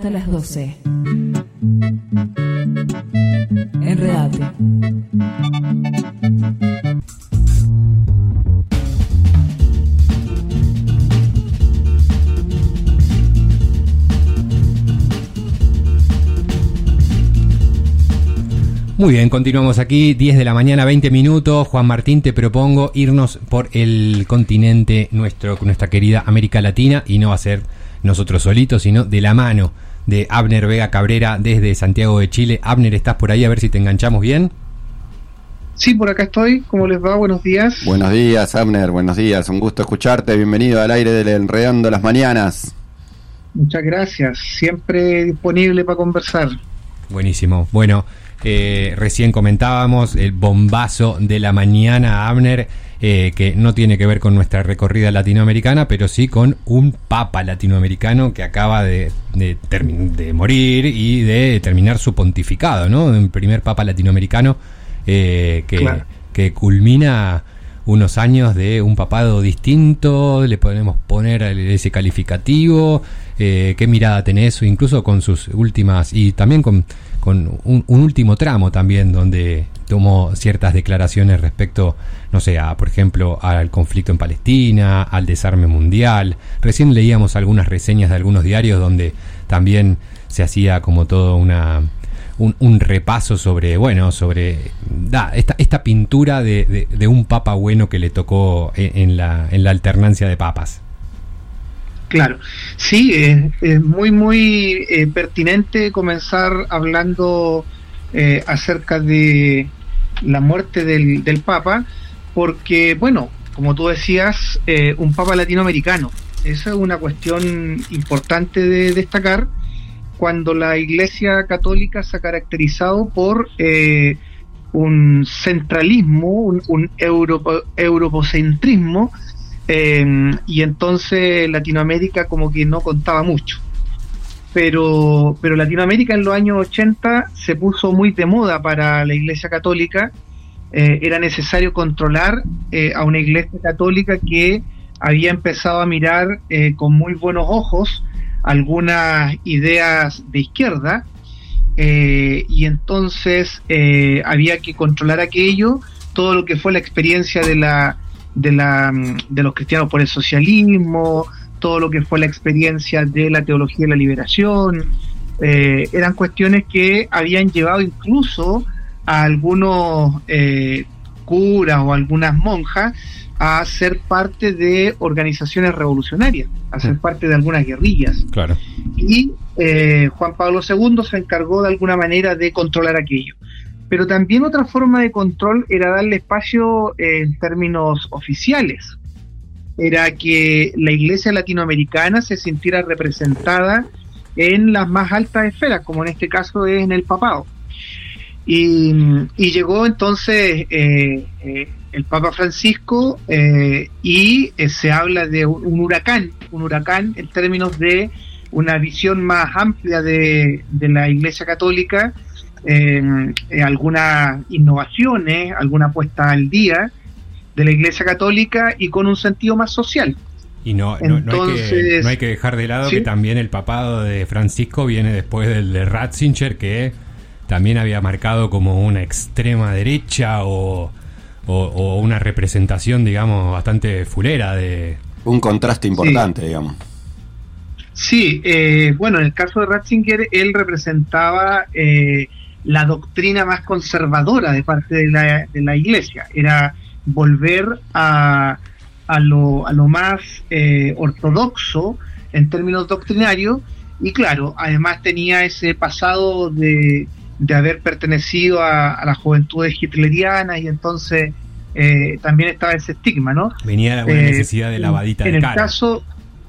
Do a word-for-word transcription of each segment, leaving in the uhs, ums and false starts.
hasta las doce. Enredate. Muy bien, continuamos aquí, diez de la mañana, veinte minutos. Juan Martín, te propongo irnos por el continente nuestro, nuestra querida América Latina, y no va a ser nosotros solitos, sino de la mano de Abner Vega Cabrera desde Santiago de Chile. Abner, ¿estás por ahí? A ver si te enganchamos bien. Sí, por acá estoy. ¿Cómo les va? Buenos días. Buenos días, Abner. Buenos días. Un gusto escucharte. Bienvenido al aire del Enredando las Mañanas. Muchas gracias. Siempre disponible para conversar. Buenísimo. Bueno, eh, recién comentábamos el bombazo de la mañana, Abner, eh, que no tiene que ver con nuestra recorrida latinoamericana, pero sí con un papa latinoamericano que acaba de, de, termi- de morir y de terminar su pontificado, ¿no? Un primer papa latinoamericano eh, que, claro. que culmina unos años de un papado distinto. Le podemos poner ese calificativo. Eh, ¿Qué mirada tenés? Incluso con sus últimas, y también con, con un, un último tramo también, donde tomó ciertas declaraciones respecto, no sé, a, por ejemplo, al conflicto en Palestina, al desarme mundial. Recién leíamos algunas reseñas de algunos diarios donde también se hacía como todo una un, un repaso sobre, bueno, sobre da, esta, esta pintura de, de, de un papa bueno que le tocó en, en, la, en la alternancia de papas. Claro, sí, es, es muy, muy eh, pertinente comenzar hablando eh, acerca de la muerte del, del Papa, porque, bueno, como tú decías, eh, un Papa latinoamericano. Esa es una cuestión importante de destacar cuando la Iglesia Católica se ha caracterizado por eh, un centralismo, un, un europo, europocentrismo, Eh, y entonces Latinoamérica como que no contaba mucho, pero pero Latinoamérica en los años ochenta se puso muy de moda para la Iglesia Católica. Eh, era necesario controlar eh, a una Iglesia Católica que había empezado a mirar eh, con muy buenos ojos algunas ideas de izquierda, eh, y entonces eh, había que controlar aquello, todo lo que fue la experiencia de la de la de los cristianos por el socialismo, todo lo que fue la experiencia de la teología de la liberación. Eh, eran cuestiones que habían llevado incluso a algunos eh, curas o algunas monjas a ser parte de organizaciones revolucionarias, a ser parte de algunas guerrillas. Claro. Y eh, Juan Pablo segundo se encargó de alguna manera de controlar aquello. Pero también otra forma de control era darle espacio eh, en términos oficiales. Era que la Iglesia latinoamericana se sintiera representada en las más altas esferas, como en este caso es en el papado. Y, y llegó entonces eh, eh, el Papa Francisco eh, y eh, se habla de un, un huracán, un huracán en términos de una visión más amplia de, de la Iglesia Católica. Eh, eh, algunas innovaciones, alguna puesta al día de la Iglesia Católica y con un sentido más social. Y no, no, Entonces, no, hay, que, no hay que dejar de lado, ¿sí?, que también el papado de Francisco viene después del de Ratzinger, que también había marcado como una extrema derecha o, o, o una representación, digamos, bastante fulera de... Un contraste importante, sí. digamos. Sí, eh, bueno, en el caso de Ratzinger, él representaba eh, la doctrina más conservadora de parte de la, de la Iglesia. Era volver a, a, lo, a lo más eh, ortodoxo en términos doctrinarios, y claro, además tenía ese pasado de, de haber pertenecido a, a las juventudes hitlerianas, y entonces eh, también estaba ese estigma, ¿no? Venía una eh, necesidad de lavadita en de el cara. Caso,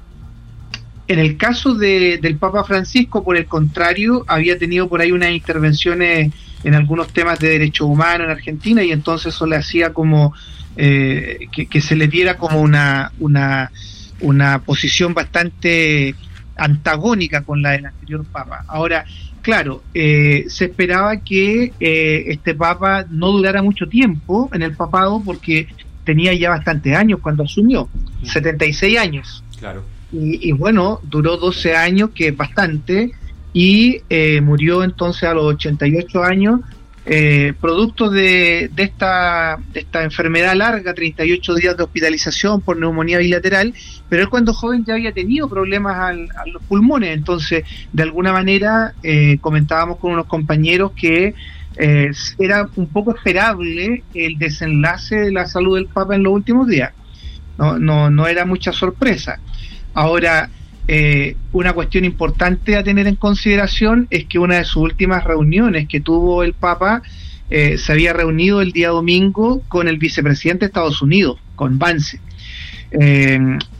En el caso de, del Papa Francisco, por el contrario, había tenido por ahí unas intervenciones en algunos temas de derechos humanos en Argentina, y entonces eso le hacía como eh, que, que se le diera como una, una, una posición bastante antagónica con la del anterior Papa. Ahora, claro, eh, se esperaba que eh, este Papa no durara mucho tiempo en el papado, porque tenía ya bastantes años cuando asumió, setenta y seis años. Claro. Y, y bueno, duró doce años, que es bastante, y eh, murió entonces a los ochenta y ocho años, eh, producto de, de, esta, de esta enfermedad larga, treinta y ocho días de hospitalización por neumonía bilateral, pero él cuando joven ya había tenido problemas al, a los pulmones, entonces de alguna manera eh, comentábamos con unos compañeros que eh, era un poco esperable el desenlace de la salud del Papa en los últimos días, no, no, no era mucha sorpresa. Ahora, Eh, una cuestión importante a tener en consideración es que una de sus últimas reuniones que tuvo el Papa eh, se había reunido el día domingo con el vicepresidente de Estados Unidos, con Vance, eh,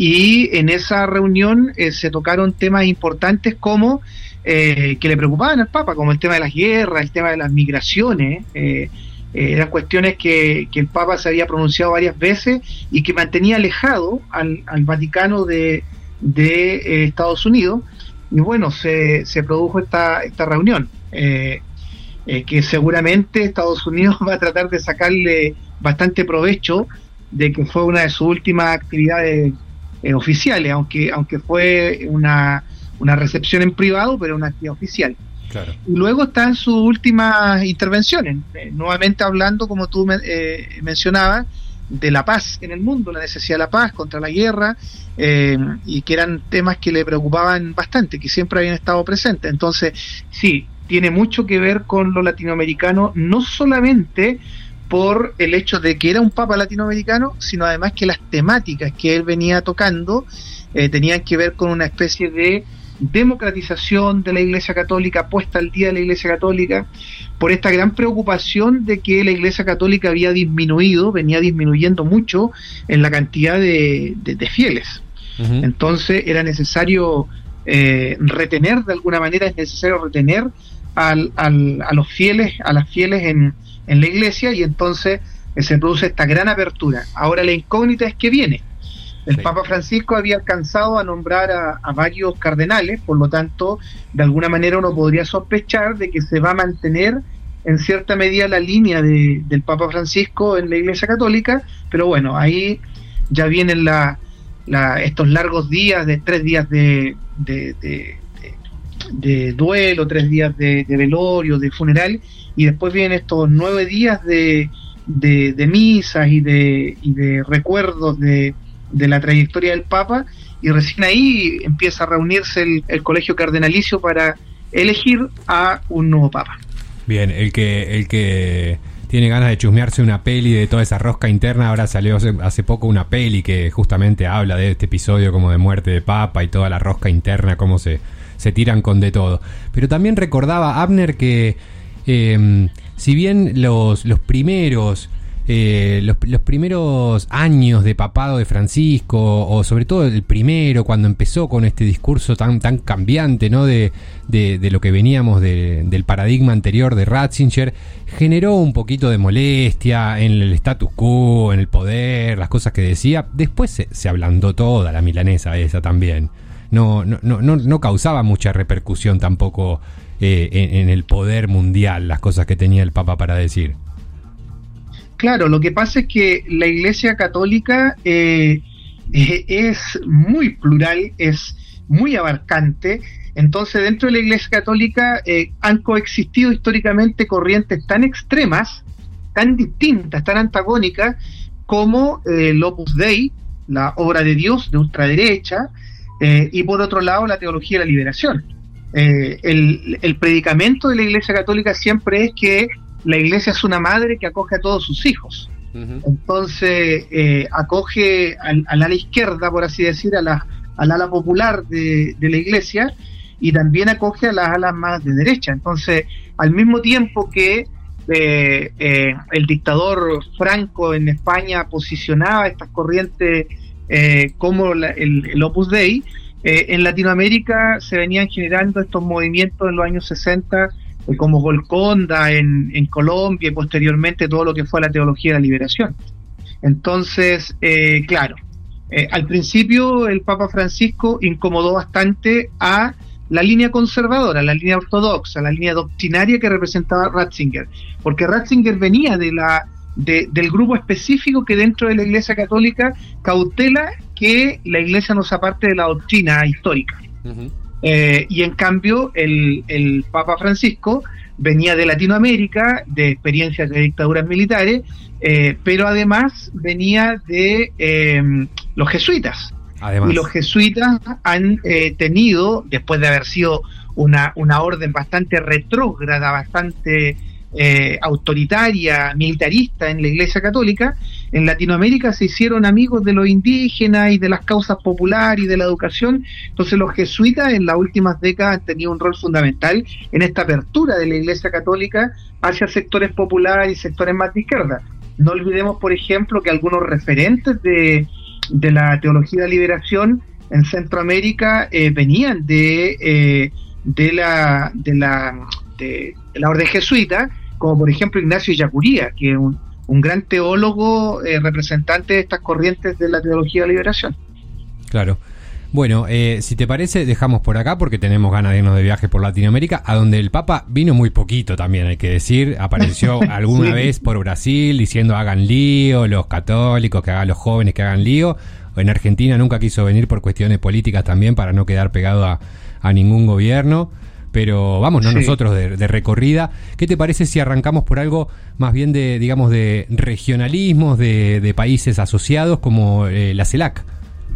y en esa reunión eh, se tocaron temas importantes como eh, que le preocupaban al Papa, como el tema de las guerras, el tema de las migraciones. eh, eh, eran cuestiones que, que el Papa se había pronunciado varias veces y que mantenía alejado al, al Vaticano de de eh, Estados Unidos, y bueno, se, se produjo esta, esta reunión, eh, eh, que seguramente Estados Unidos va a tratar de sacarle bastante provecho de que fue una de sus últimas actividades eh, oficiales, aunque aunque fue una, una recepción en privado, pero una actividad oficial. Claro. Y luego están sus últimas intervenciones, eh, nuevamente hablando, como tú me, eh, mencionabas, de la paz en el mundo, la necesidad de la paz contra la guerra, eh, y que eran temas que le preocupaban bastante, que siempre habían estado presentes. Entonces, sí, tiene mucho que ver con lo latinoamericano, no solamente por el hecho de que era un papa latinoamericano, sino además que las temáticas que él venía tocando eh, tenían que ver con una especie de democratización de la Iglesia Católica, puesta al día de la Iglesia Católica, por esta gran preocupación de que la Iglesia Católica había disminuido, venía disminuyendo mucho en la cantidad de, de, de fieles. Uh-huh. Entonces era necesario eh, retener, de alguna manera es necesario retener al, al, a los fieles, a las fieles en, en la Iglesia, y entonces eh, se produce esta gran apertura. Ahora la incógnita es que viene. El sí. Papa Francisco había alcanzado a nombrar a, a varios cardenales, por lo tanto, de alguna manera uno podría sospechar de que se va a mantener en cierta medida la línea de, del Papa Francisco en la Iglesia Católica, pero bueno, ahí ya vienen la, la, estos largos días, de tres días de, de, de, de, de duelo, tres días de, de velorio, de funeral, y después vienen estos nueve días de, de, de misas y de, y de recuerdos de de la trayectoria del Papa, y recién ahí empieza a reunirse el, el colegio cardenalicio para elegir a un nuevo Papa. Bien, el que el que tiene ganas de chusmearse una peli de toda esa rosca interna, ahora salió hace, hace poco una peli que justamente habla de este episodio como de muerte de Papa y toda la rosca interna, cómo se, se tiran con de todo. Pero también recordaba Abner que eh, si bien los, los primeros Eh, los, los primeros años de papado de Francisco, o sobre todo el primero, cuando empezó con este discurso tan tan cambiante, ¿no? de, de, de lo que veníamos de, del paradigma anterior de Ratzinger, generó un poquito de molestia en el status quo, en el poder, las cosas que decía. Después se, se ablandó toda la milanesa esa también. No, no, no, no, no causaba mucha repercusión tampoco eh, en, en el poder mundial las cosas que tenía el Papa para decir. Claro, lo que pasa es que la Iglesia Católica eh, eh, es muy plural, es muy abarcante. Entonces, dentro de la Iglesia Católica eh, han coexistido históricamente corrientes tan extremas, tan distintas, tan antagónicas, como eh, el Opus Dei, la obra de Dios de ultraderecha, eh, y por otro lado la teología de la liberación. Eh, el, el predicamento de la Iglesia Católica siempre es que la Iglesia es una madre que acoge a todos sus hijos. Uh-huh. Entonces eh, acoge al, al ala izquierda, por así decir, a la, al ala popular de, de la Iglesia, y también acoge a las alas más de derecha. Entonces, al mismo tiempo que eh, eh, el dictador Franco en España posicionaba estas corrientes eh, como la, el, el Opus Dei, eh, en Latinoamérica se venían generando estos movimientos en los años sesenta, como Golconda en, en Colombia, y posteriormente todo lo que fue la teología de la liberación. Entonces, eh, claro, eh, al principio el Papa Francisco incomodó bastante a la línea conservadora, la línea ortodoxa, la línea doctrinaria que representaba Ratzinger, porque Ratzinger venía de la de, del grupo específico que dentro de la Iglesia Católica cautela que la Iglesia no se aparte de la doctrina histórica. Uh-huh. Eh, y en cambio, el, el Papa Francisco venía de Latinoamérica, de experiencias de dictaduras militares, eh, pero además venía de eh, los jesuitas. Además. Y los jesuitas han eh, tenido, después de haber sido una, una orden bastante retrógrada, bastante eh, autoritaria, militarista en la Iglesia Católica, en Latinoamérica se hicieron amigos de los indígenas y de las causas populares y de la educación. Entonces los jesuitas en las últimas décadas han tenido un rol fundamental en esta apertura de la Iglesia Católica hacia sectores populares y sectores más de izquierda. No olvidemos, por ejemplo, que algunos referentes de de la teología de liberación en Centroamérica eh, venían de eh, de la de la de, de la orden jesuita, como por ejemplo Ignacio Ellacuría, que es un, un gran teólogo eh, representante de estas corrientes de la teología de liberación. Claro. Bueno, eh, si te parece, dejamos por acá porque tenemos ganas de irnos de viaje por Latinoamérica, a donde el Papa vino muy poquito también, hay que decir. Apareció alguna sí. vez por Brasil diciendo hagan lío, los católicos, que hagan los jóvenes que hagan lío. En Argentina nunca quiso venir por cuestiones políticas también, para no quedar pegado a, a ningún gobierno. Pero vamos, no sí. nosotros de, de recorrida. ¿Qué te parece si arrancamos por algo más bien de, digamos, de regionalismos, de, de países asociados como eh, la CELAC?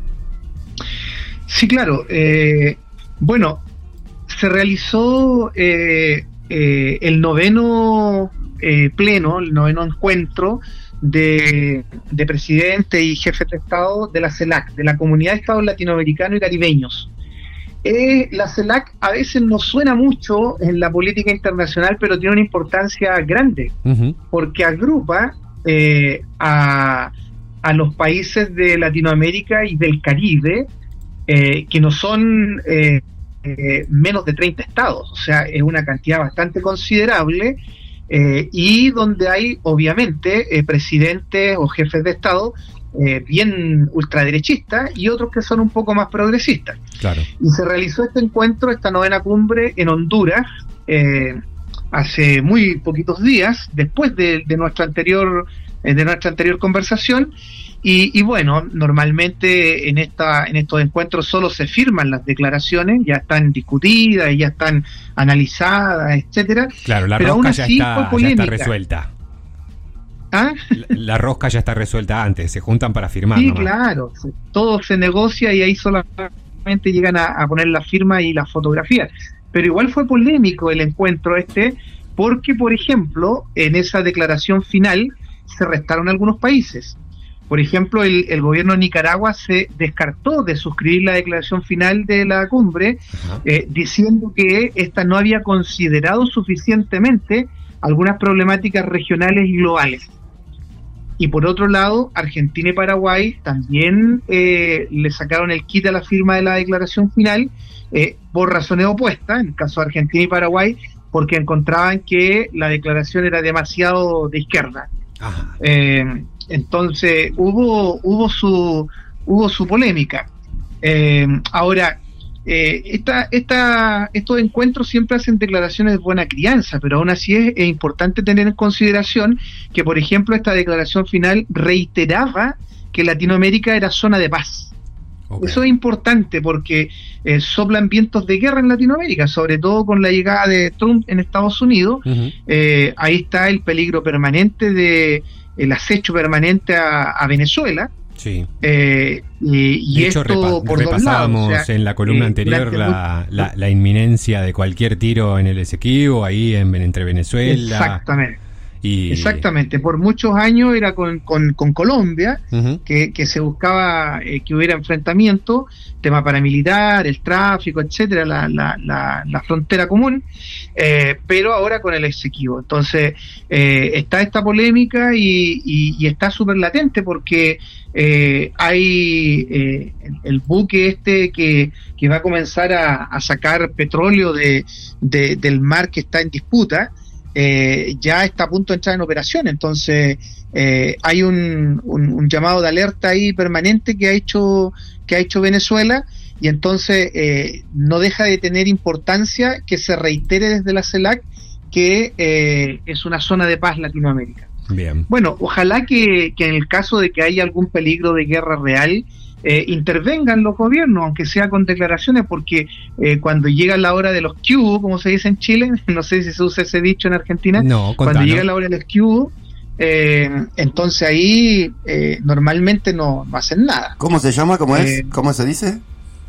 Sí, claro. Eh, bueno, se realizó eh, eh, el noveno eh, pleno, el noveno encuentro de, de presidentes y jefes de Estado de la CELAC, de la Comunidad de Estados Latinoamericanos y Caribeños. Eh, la CELAC a veces no suena mucho en la política internacional, pero tiene una importancia grande, uh-huh. porque agrupa eh, a, a los países de Latinoamérica y del Caribe, Eh, que no son eh, eh, menos de treinta estados, o sea, es una cantidad bastante considerable, eh, y donde hay obviamente eh, presidentes o jefes de Estado eh, bien ultraderechistas y otros que son un poco más progresistas. Claro. Y se realizó este encuentro, esta novena cumbre en Honduras, eh, hace muy poquitos días, después de, de nuestra anterior eh, de nuestra anterior conversación. Y, y bueno, normalmente en esta en estos encuentros solo se firman las declaraciones, ya están discutidas, ya están analizadas, etcétera. Claro, la pero rosca ya está, ya está resuelta. ¿Ah? La, la rosca ya está resuelta antes, se juntan para firmar. Sí, nomás. Claro, todo se negocia y ahí solamente llegan a, a poner la firma y la fotografía. Pero igual fue polémico el encuentro este, porque, por ejemplo, en esa declaración final se restaron algunos países. Por ejemplo, el, el gobierno de Nicaragua se descartó de suscribir la declaración final de la cumbre, eh, diciendo que esta no había considerado suficientemente algunas problemáticas regionales y globales. Y por otro lado, Argentina y Paraguay también eh, le sacaron el quite a la firma de la declaración final eh, por razones opuestas, en el caso de Argentina y Paraguay, porque encontraban que la declaración era demasiado de izquierda. Eh, entonces hubo hubo su hubo su polémica. Eh, ahora eh, esta, esta, estos encuentros siempre hacen declaraciones de buena crianza, pero aún así es, es importante tener en consideración que, por ejemplo, esta declaración final reiteraba que Latinoamérica era zona de paz. Okay. Eso es importante porque eh, soplan vientos de guerra en Latinoamérica, sobre todo con la llegada de Trump en Estados Unidos. Uh-huh. eh, ahí está el peligro permanente de el acecho permanente a, a Venezuela. Sí. Eh, y, y de hecho, esto repa- por repasábamos dos lados, o sea, en la columna eh, anterior la, muy... la, la inminencia de cualquier tiro en el Esequibo, ahí en, entre Venezuela. Exactamente. Y... Exactamente, por muchos años era con, con, con Colombia, uh-huh. que, que se buscaba eh, que hubiera enfrentamiento, tema paramilitar, el tráfico, etcétera, la, la, la, la frontera común, eh, pero ahora con el Esequibo. Entonces, eh, está esta polémica y, y, y está súper latente porque eh, hay eh, el, el buque este que, que va a comenzar a, a sacar petróleo de, de, del mar que está en disputa. Eh, ya está a punto de entrar en operación, entonces eh, hay un, un, un llamado de alerta ahí permanente que ha hecho que ha hecho Venezuela, y entonces eh, no deja de tener importancia que se reitere desde la CELAC que eh, es una zona de paz Latinoamérica. Bien. Bueno, ojalá que, que en el caso de que haya algún peligro de guerra real, eh, intervengan los gobiernos, aunque sea con declaraciones, porque eh, cuando llega la hora de los Q, como se dice en Chile, no sé si se usa ese dicho en Argentina, no, cuando llega la hora de los Q, eh, entonces ahí eh, normalmente no, no hacen nada. ¿Cómo se llama? ¿Cómo es? Eh, ¿Cómo se dice?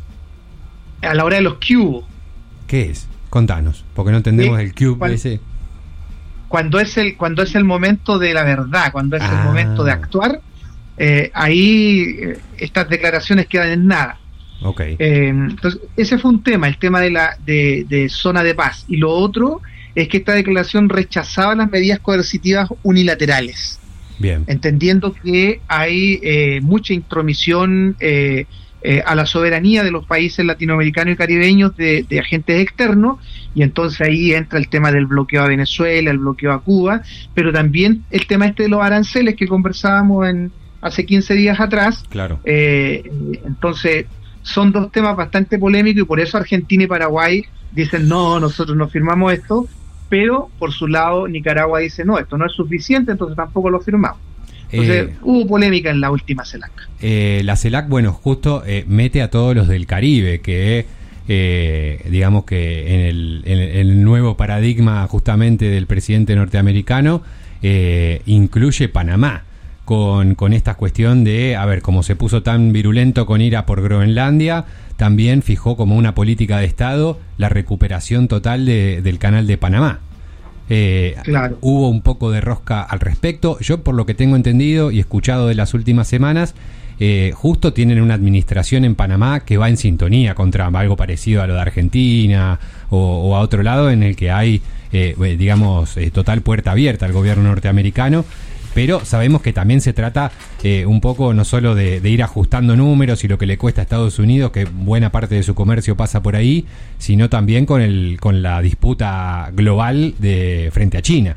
A la hora de los Q. ¿Qué es? Contanos, porque no entendemos eh, el cube cual, ese. Cuando es el cuando es el momento de la verdad, cuando es ah. el momento de actuar, eh, ahí eh, estas declaraciones quedan en nada. Okay. Eh, entonces, ese fue un tema, el tema de la de, de zona de paz. Y lo otro es que esta declaración rechazaba las medidas coercitivas unilaterales. Bien. Entendiendo que hay eh, mucha intromisión eh, eh, a la soberanía de los países latinoamericanos y caribeños de, de agentes externos, y entonces ahí entra el tema del bloqueo a Venezuela, el bloqueo a Cuba, pero también el tema este de los aranceles que conversábamos en hace quince días atrás. Claro. Eh, entonces son dos temas bastante polémicos y por eso Argentina y Paraguay dicen no, nosotros no firmamos esto, pero por su lado Nicaragua dice no, esto no es suficiente, entonces tampoco lo firmamos. Entonces eh, hubo polémica en la última CELAC. Eh, la CELAC, bueno, justo eh, mete a todos los del Caribe, que eh, digamos que en el, en el nuevo paradigma justamente del presidente norteamericano eh, incluye Panamá con, con esta cuestión de, a ver, como se puso tan virulento con ir a por Groenlandia, también fijó como una política de Estado la recuperación total de, del canal de Panamá. Eh, claro. Hubo un poco de rosca al respecto. Yo, por lo que tengo entendido y escuchado de las últimas semanas, eh, justo tienen una administración en Panamá que va en sintonía contra algo parecido a lo de Argentina o, o a otro lado en el que hay, eh, digamos, eh, total puerta abierta al gobierno norteamericano. Pero sabemos que también se trata eh, un poco no solo de, de ir ajustando números y lo que le cuesta a Estados Unidos, que buena parte de su comercio pasa por ahí, sino también con el con la disputa global de frente a China.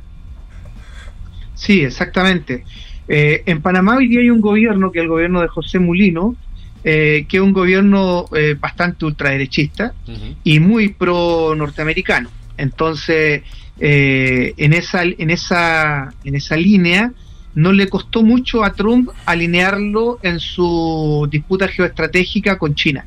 Sí, exactamente. Eh, en Panamá hoy día hay un gobierno, que es el gobierno de José Mulino, eh, que es un gobierno eh, bastante ultraderechista uh-huh. y muy pro norteamericano. Entonces, eh, en esa en esa en esa línea no le costó mucho a Trump alinearlo en su disputa geoestratégica con China.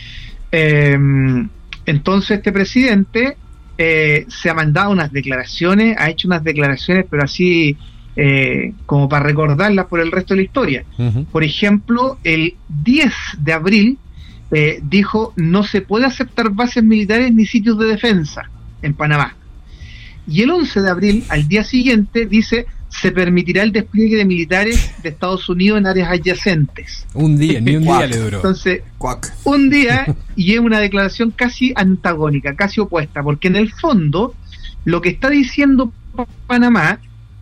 Eh, entonces este presidente eh, se ha mandado unas declaraciones, ha hecho unas declaraciones, pero así eh, como para recordarlas por el resto de la historia. Uh-huh. Por ejemplo, el diez de abril eh, dijo: no se puede aceptar bases militares ni sitios de defensa en Panamá. Y el once de abril, al día siguiente, dice: se permitirá el despliegue de militares de Estados Unidos en áreas adyacentes. Un día, ni un día le duró. Entonces, un día, y es una declaración casi antagónica, casi opuesta, porque en el fondo, lo que está diciendo Panamá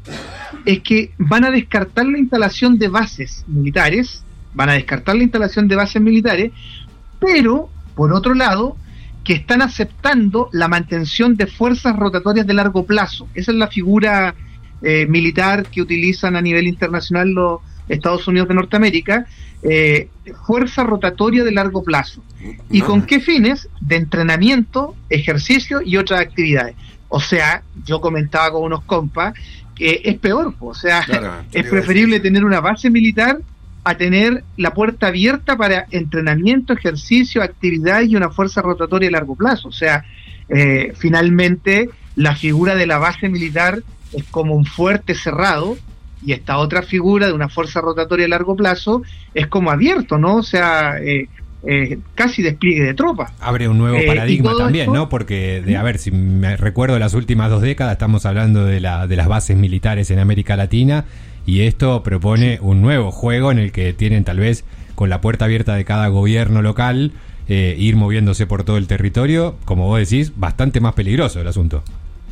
es que van a descartar la instalación de bases militares, van a descartar la instalación de bases militares, pero, por otro lado, que están aceptando la mantención de fuerzas rotatorias de largo plazo. Esa es la figura eh, militar que utilizan a nivel internacional los Estados Unidos de Norteamérica, eh, fuerza rotatoria de largo plazo. ¿Y con qué fines? De entrenamiento, ejercicio y otras actividades. O sea, yo comentaba con unos compas que es peor, o sea, claro, es preferible tener una base militar a tener la puerta abierta para entrenamiento, ejercicio, actividad y una fuerza rotatoria a largo plazo. O sea, eh, finalmente la figura de la base militar es como un fuerte cerrado, y esta otra figura de una fuerza rotatoria a largo plazo es como abierto, ¿no? O sea, eh, eh, casi despliegue de tropas. Abre un nuevo eh, paradigma también, esto, ¿no? Porque, de a ver, si me recuerdo las últimas dos décadas, estamos hablando de, la, de las bases militares en América Latina, y esto propone un nuevo juego en el que tienen tal vez, con la puerta abierta de cada gobierno local, eh, ir moviéndose por todo el territorio, como vos decís, bastante más peligroso el asunto.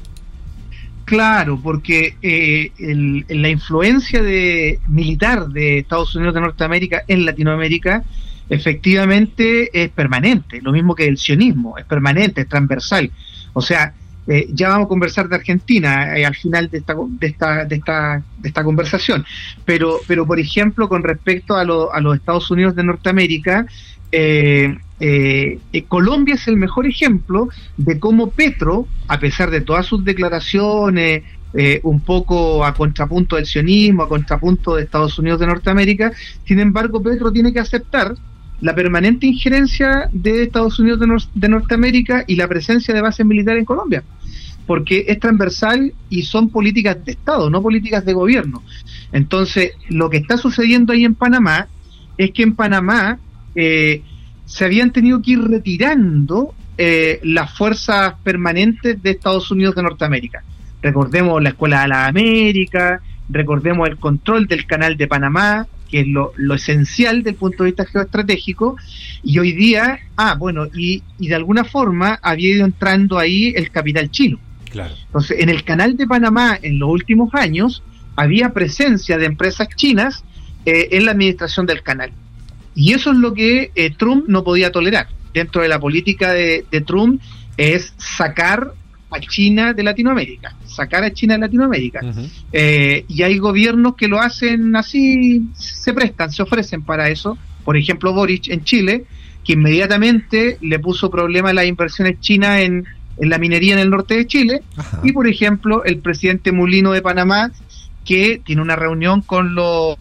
Claro, porque eh, el, la influencia de militar de Estados Unidos de Norteamérica en Latinoamérica efectivamente es permanente, lo mismo que el sionismo, es permanente, es transversal. O sea, eh, ya vamos a conversar de Argentina eh, al final de esta de esta de esta de esta conversación, pero pero por ejemplo, con respecto a, lo, a los Estados Unidos de Norteamérica, eh, eh, eh, Colombia es el mejor ejemplo de cómo Petro, a pesar de todas sus declaraciones, eh, un poco a contrapunto del sionismo, a contrapunto de Estados Unidos de Norteamérica, sin embargo Petro tiene que aceptar la permanente injerencia de Estados Unidos de, Nor- de Norteamérica y la presencia de bases militares en Colombia, porque es transversal y son políticas de Estado, no políticas de gobierno. Entonces, lo que está sucediendo ahí en Panamá es que en Panamá eh, se habían tenido que ir retirando eh, las fuerzas permanentes de Estados Unidos de Norteamérica. Recordemos la Escuela de las Américas, recordemos el control del Canal de Panamá, que es lo, lo esencial del punto de vista geoestratégico, y hoy día, ah, bueno, y, y de alguna forma había ido entrando ahí el capital chino. Claro. Entonces, en el Canal de Panamá, en los últimos años, había presencia de empresas chinas eh, en la administración del canal. Y eso es lo que eh, Trump no podía tolerar. Dentro de la política de, de Trump es sacar a China de Latinoamérica, sacar a China de Latinoamérica. Uh-huh. Eh, y hay gobiernos que lo hacen así, se prestan, se ofrecen para eso. Por ejemplo, Boric en Chile, que inmediatamente le puso problema a las inversiones chinas en, en la minería en el norte de Chile. Uh-huh. Y por ejemplo, el presidente Mulino de Panamá, que tiene una reunión con los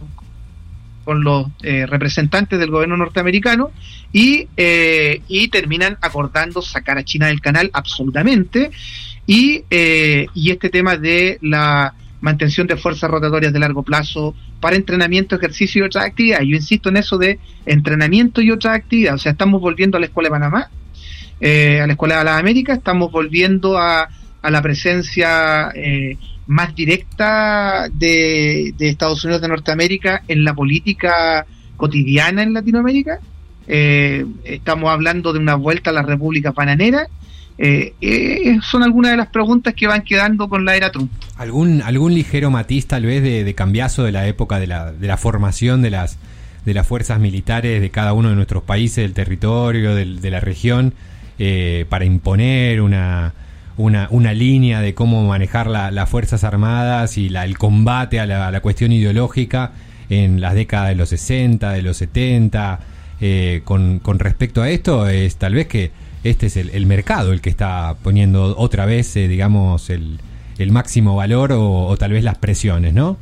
con los eh, representantes del gobierno norteamericano y, eh, y terminan acordando sacar a China del canal absolutamente, y, eh, y este tema de la mantención de fuerzas rotatorias de largo plazo para entrenamiento, ejercicio y otras actividades. Yo insisto en eso de entrenamiento y otras actividades. O sea, estamos volviendo a la Escuela de Panamá, eh, a la Escuela de las Américas, estamos volviendo a, a la presencia eh, más directa de, de Estados Unidos de Norteamérica en la política cotidiana en Latinoamérica. Eh, estamos hablando de una vuelta a las repúblicas bananeras. Eh, eh, son algunas de las preguntas que van quedando con la era Trump. ¿Algún algún ligero matiz tal vez de, de cambiazo de la época de la, de la formación de las de las fuerzas militares de cada uno de nuestros países, del territorio, del, de la región, eh, para imponer una Una, una línea de cómo manejar la, las Fuerzas Armadas y la, el combate a la, a la cuestión ideológica en las décadas de los sesenta, de los setenta? Eh, con, con respecto a esto, es tal vez que este es el, el mercado el que está poniendo otra vez, eh, digamos, el, el máximo valor o, o tal vez las presiones, ¿no?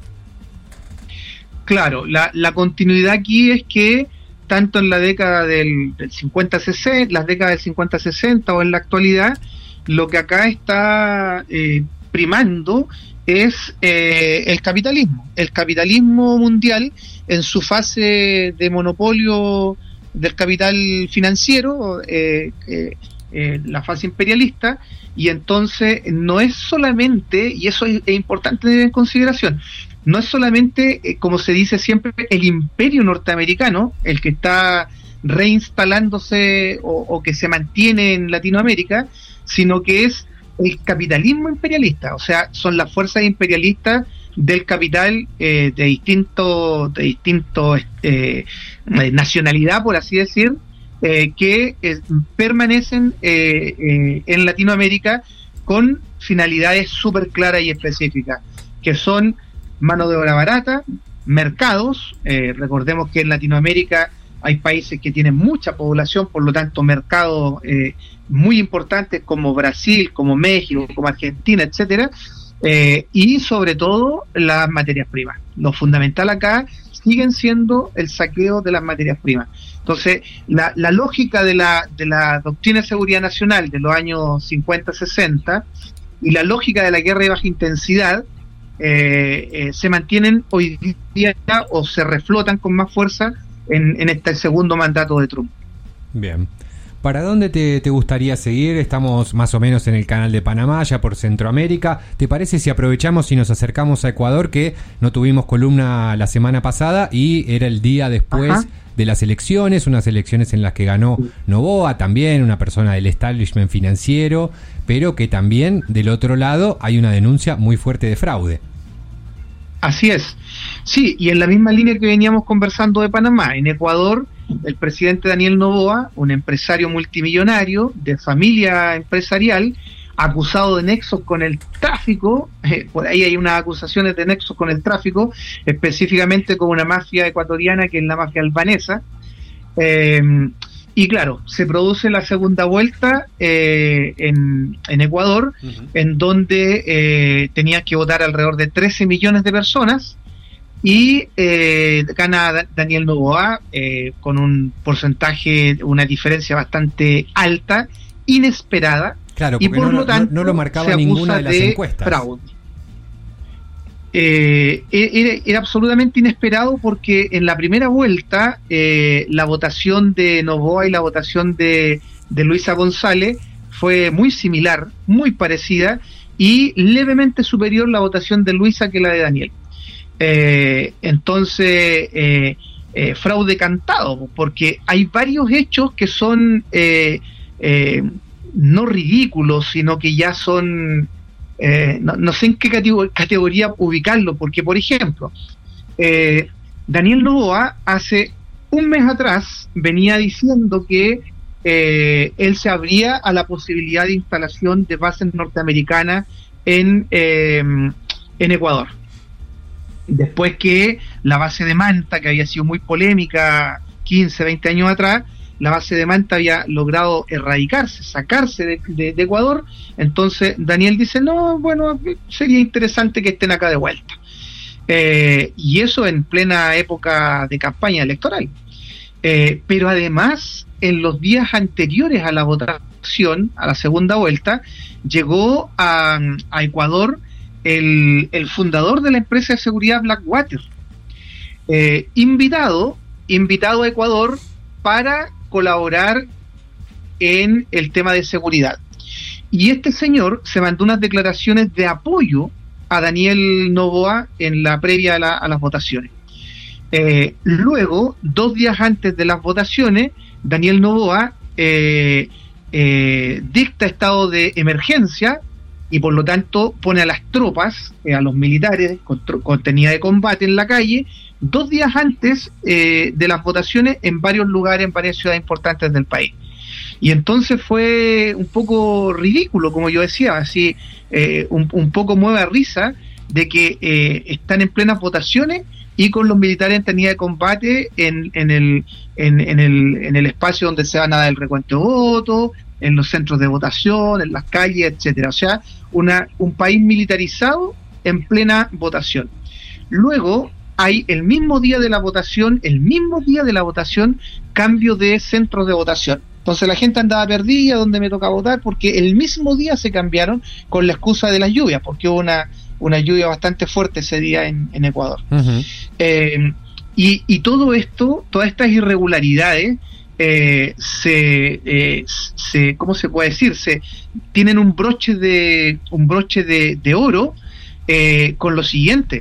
Claro, la, la continuidad aquí es que tanto en la década del, del cincuenta sesenta, las décadas del cincuenta sesenta o en la actualidad, lo que acá está eh, primando es eh, el capitalismo. El capitalismo mundial en su fase de monopolio del capital financiero, eh, eh, eh, la fase imperialista, y entonces no es solamente, y eso es, es importante tener en consideración, no es solamente, eh, como se dice siempre, el imperio norteamericano el que está reinstalándose o, o que se mantiene en Latinoamérica, sino que es el capitalismo imperialista. O sea, son las fuerzas imperialistas del capital eh, de distinto de distinto eh, nacionalidad, por así decir, eh, que eh, permanecen eh, eh, en Latinoamérica con finalidades súper claras y específicas, que son mano de obra barata, mercados. Eh, recordemos que en Latinoamérica hay países que tienen mucha población, por lo tanto mercados eh, muy importantes como Brasil, como México, como Argentina, etcétera, eh, y sobre todo las materias primas. Lo fundamental acá siguen siendo el saqueo de las materias primas. Entonces, la, la lógica de la, de la doctrina de seguridad nacional de los años cincuenta sesenta y la lógica de la guerra de baja intensidad eh, eh, se mantienen hoy día o se reflotan con más fuerza en, en este segundo mandato de Trump. Bien. ¿Para dónde te, te gustaría seguir? Estamos más o menos en el Canal de Panamá, ya por Centroamérica. ¿Te parece si aprovechamos y nos acercamos a Ecuador, que no tuvimos columna la semana pasada y era el día después Ajá. de las elecciones, unas elecciones en las que ganó Noboa, también una persona del establishment financiero, pero que también del otro lado hay una denuncia muy fuerte de fraude? Así es. Sí, y en la misma línea que veníamos conversando de Panamá, en Ecuador, el presidente Daniel Noboa, un empresario multimillonario de familia empresarial, acusado de nexos con el tráfico, eh, por ahí hay unas acusaciones de nexos con el tráfico, específicamente con una mafia ecuatoriana que es la mafia albanesa, eh, y claro, se produce la segunda vuelta eh, en, en Ecuador, uh-huh. en donde eh, tenían que votar alrededor de trece millones de personas, y eh, gana Daniel Noboa eh, con un porcentaje, una diferencia bastante alta, inesperada, claro, y por no, lo tanto no, no lo marcaba ninguna de las de encuestas. Fraude. Eh, era, era absolutamente inesperado porque en la primera vuelta eh, la votación de Noboa y la votación de, de Luisa González fue muy similar, muy parecida, y levemente superior la votación de Luisa que la de Daniel. Eh, entonces, eh, eh, fraude cantado, porque hay varios hechos que son eh, eh, no ridículos, sino que ya son, eh, no, no sé en qué categor- categoría ubicarlo, porque, por ejemplo, eh, Daniel Noboa hace un mes atrás venía diciendo que eh, él se abría a la posibilidad de instalación de bases norteamericanas en, eh, en Ecuador. Después que la base de Manta, que había sido muy polémica quince, veinte años atrás, la base de Manta había logrado erradicarse, sacarse de, de, de Ecuador, entonces Daniel dice, no, bueno, sería interesante que estén acá de vuelta. Eh, y eso en plena época de campaña electoral. Eh, pero además, en los días anteriores a la votación, a la segunda vuelta, llegó a, a Ecuador el, el fundador de la empresa de seguridad Blackwater, eh, invitado, invitado a Ecuador para colaborar en el tema de seguridad. Y este señor se mandó unas declaraciones de apoyo a Daniel Noboa en la previa a, la, a las votaciones. Eh, luego, dos días antes de las votaciones, Daniel Noboa eh, eh, dicta estado de emergencia y por lo tanto pone a las tropas, eh, a los militares con, con tenida de combate en la calle, dos días antes eh, de las votaciones en varios lugares, en varias ciudades importantes del país. Y entonces fue un poco ridículo, como yo decía, así eh, un, un poco mueve a risa de que eh, están en plenas votaciones y con los militares en tenida de combate en, en, el, en, en, el, en el espacio donde se van a dar el recuento de votos, en los centros de votación, en las calles, etcétera. O sea, una, un país militarizado en plena votación. Luego hay el mismo día de la votación, el mismo día de la votación, cambio de centros de votación. Entonces la gente andaba perdida donde me toca votar porque el mismo día se cambiaron con la excusa de las lluvias, porque hubo una, una lluvia bastante fuerte ese día en, en Ecuador. Uh-huh. Eh, y, y todo esto, todas estas irregularidades, eh, se, eh, se, ¿cómo se puede decir? Se tienen un broche de, un broche de, de oro eh, con lo siguiente.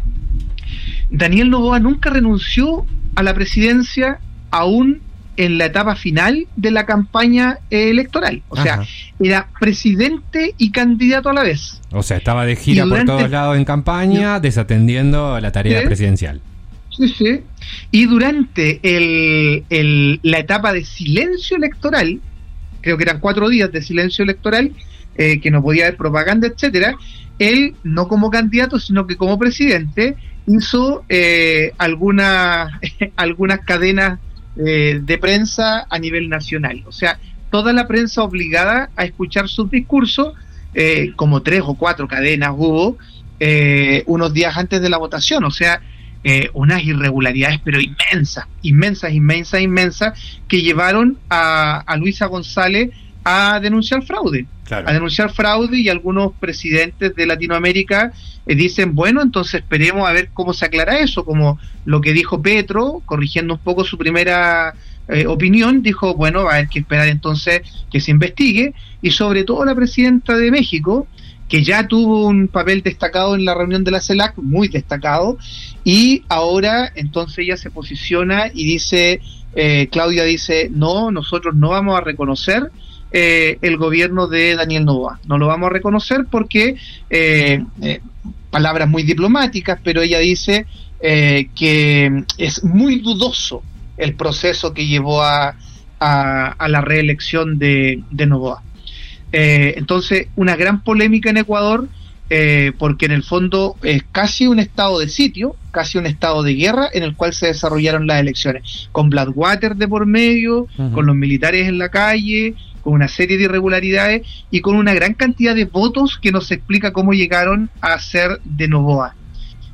Daniel Noboa nunca renunció a la presidencia aún en la etapa final de la campaña eh, electoral. O Ajá. sea, era presidente y candidato a la vez. O sea, estaba de gira durante, por todos lados en campaña, desatendiendo la tarea ¿sí? presidencial. Sí, sí. Y durante el, el, la etapa de silencio electoral, creo que eran cuatro días de silencio electoral, eh, que no podía haber propaganda, etcétera, él, no como candidato, sino que como presidente, hizo eh, algunas algunas cadenas eh, de prensa a nivel nacional. O sea, toda la prensa obligada a escuchar sus discursos, eh, como tres o cuatro cadenas hubo eh, unos días antes de la votación. O sea, eh, unas irregularidades, pero inmensas, inmensas, inmensas, inmensas, que llevaron a, a Luisa González a denunciar fraude. Claro. A denunciar fraude, y algunos presidentes de Latinoamérica eh, dicen, bueno, entonces esperemos a ver cómo se aclara eso, como lo que dijo Petro, corrigiendo un poco su primera eh, opinión, dijo, bueno, va a haber que esperar entonces que se investigue, y sobre todo la presidenta de México, que ya tuvo un papel destacado en la reunión de la CELAC, muy destacado, y ahora entonces ella se posiciona y dice, eh, Claudia dice, no, nosotros no vamos a reconocer Eh, el gobierno de Daniel Noboa, no lo vamos a reconocer porque eh, eh, palabras muy diplomáticas, pero ella dice eh, que es muy dudoso el proceso que llevó a, a, a la reelección de, de Noboa. Eh, entonces, una gran polémica en Ecuador, eh, porque en el fondo es casi un estado de sitio, casi un estado de guerra en el cual se desarrollaron las elecciones, con Blackwater de por medio, uh-huh. con los militares en la calle, con una serie de irregularidades y con una gran cantidad de votos que nos explica cómo llegaron a ser de Noboa.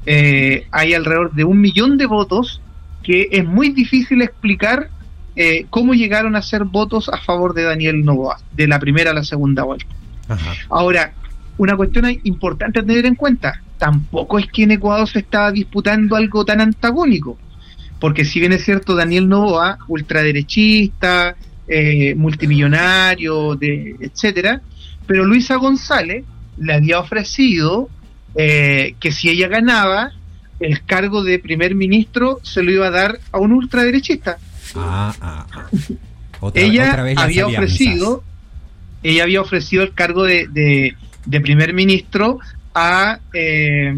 eh, hay alrededor de un millón de votos que es muy difícil explicar eh, cómo llegaron a ser votos a favor de Daniel Noboa, de la primera a la segunda vuelta. Ajá. Ahora, una cuestión importante a tener en cuenta, tampoco es que en Ecuador se estaba disputando algo tan antagónico, porque si bien es cierto, Daniel Noboa, ultraderechista, eh, multimillonario, de, etcétera, pero Luisa González le había ofrecido eh, que si ella ganaba, el cargo de primer ministro se lo iba a dar a un ultraderechista. Ah, ah, ah. Otra, ella otra vez había alianzas. ofrecido, ella había ofrecido el cargo de, de, de primer ministro a, eh,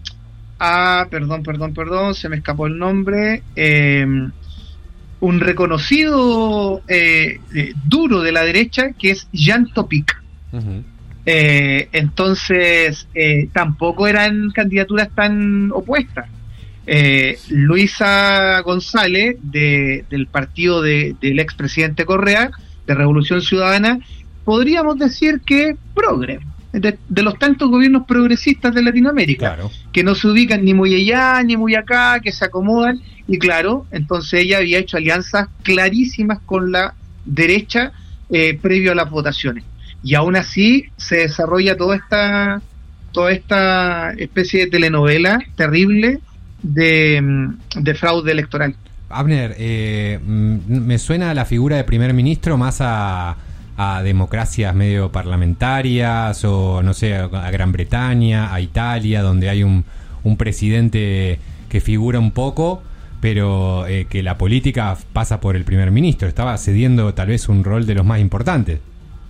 a, perdón, perdón, perdón, se me escapó el nombre, eh, un reconocido eh, eh, duro de la derecha que es Jan Topic. Uh-huh. Eh, entonces, eh, tampoco eran candidaturas tan opuestas. Eh, Luisa González, de, del partido de, del expresidente Correa, de Revolución Ciudadana, podríamos decir que progre, de, de los tantos gobiernos progresistas de Latinoamérica, claro, que no se ubican ni muy allá ni muy acá, que se acomodan, y claro, entonces ella había hecho alianzas clarísimas con la derecha eh, previo a las votaciones. Y aún así se desarrolla toda esta toda esta especie de telenovela terrible de, de fraude electoral. Abner, eh, me suena la figura de primer ministro más a, a democracias medio parlamentarias o no sé, a Gran Bretaña, a Italia, donde hay un, un presidente que figura un poco, pero eh, que la política pasa por el primer ministro. Estaba cediendo tal vez un rol de los más importantes.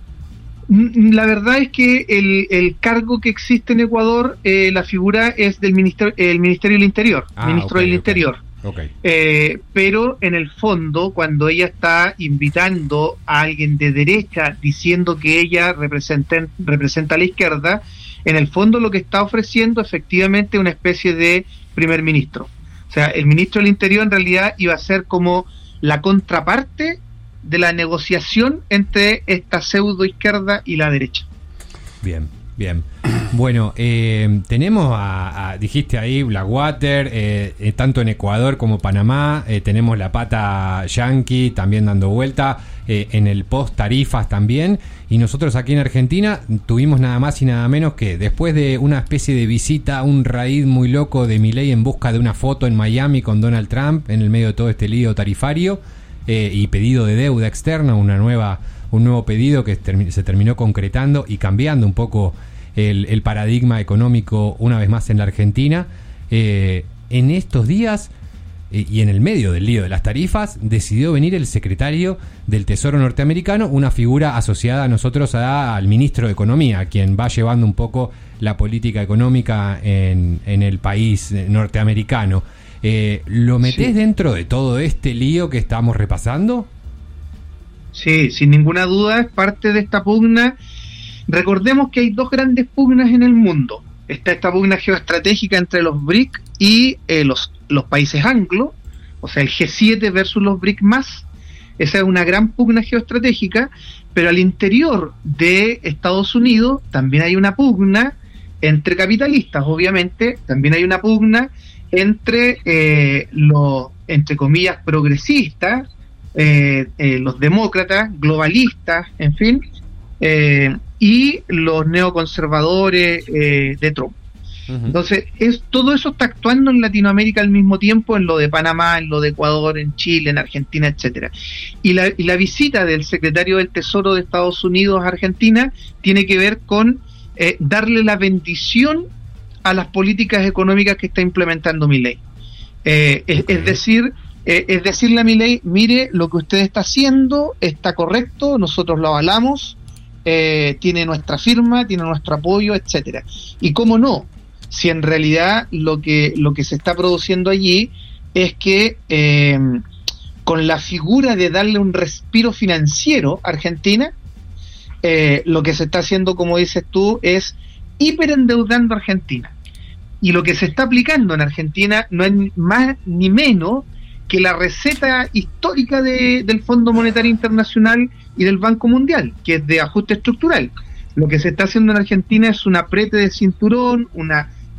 La verdad es que el, el cargo que existe en Ecuador, eh, la figura es del ministerio, el Ministerio del Interior, ah, ministro okay, del okay, Interior. Okay. Eh, pero en el fondo, cuando ella está invitando a alguien de derecha diciendo que ella representa, representa a la izquierda, en el fondo lo que está ofreciendo efectivamente es una especie de primer ministro. O sea, el ministro del Interior en realidad iba a ser como la contraparte de la negociación entre esta pseudo izquierda y la derecha. Bien, bien. Bueno, eh, tenemos a, a, dijiste ahí, Blackwater, eh, eh, tanto en Ecuador como Panamá, eh, tenemos la pata yanqui también dando vuelta, eh, en el post tarifas también, y nosotros aquí en Argentina tuvimos nada más y nada menos que, después de una especie de visita a un raíz muy loco de Milei en busca de una foto en Miami con Donald Trump, en el medio de todo este lío tarifario, Eh, y pedido de deuda externa, una nueva, un nuevo pedido que termi- se terminó concretando y cambiando un poco el, el paradigma económico una vez más en la Argentina. Eh, en estos días eh, y en el medio del lío de las tarifas decidió venir el secretario del Tesoro norteamericano, una figura asociada a nosotros a, al ministro de Economía, quien va llevando un poco la política económica en, en el país norteamericano. Eh, ¿Lo metés sí. dentro de todo este lío que estamos repasando? Sí, sin ninguna duda es parte de esta pugna. Recordemos que hay dos grandes pugnas en el mundo. Está esta pugna geoestratégica entre los B R I C y eh, los, los países anglo, o sea, el G siete versus los B R I C más. Esa es una gran pugna geoestratégica, pero al interior de Estados Unidos también hay una pugna entre capitalistas, obviamente, también hay una pugna entre eh, los, entre comillas, progresistas, eh, eh, los demócratas, globalistas, en fin, eh, y los neoconservadores eh, de Trump. Uh-huh. Entonces, es, todo eso está actuando en Latinoamérica al mismo tiempo, en lo de Panamá, en lo de Ecuador, en Chile, en Argentina, etcétera. Y la, y la visita del secretario del Tesoro de Estados Unidos a Argentina tiene que ver con eh, darle la bendición a las políticas económicas que está implementando Milei. Eh, es, es decir, eh, es decirle a Milei, mire, lo que usted está haciendo está correcto, nosotros lo avalamos, eh, tiene nuestra firma, tiene nuestro apoyo, etcétera. Y cómo no, si en realidad lo que lo que se está produciendo allí es que eh, con la figura de darle un respiro financiero a Argentina, eh, lo que se está haciendo, como dices tú, es hiperendeudando a Argentina. Y lo que se está aplicando en Argentina no es más ni menos que la receta histórica de, del Fondo Monetario Internacional y del Banco Mundial, que es de ajuste estructural. Lo que se está haciendo en Argentina es un apriete de cinturón, una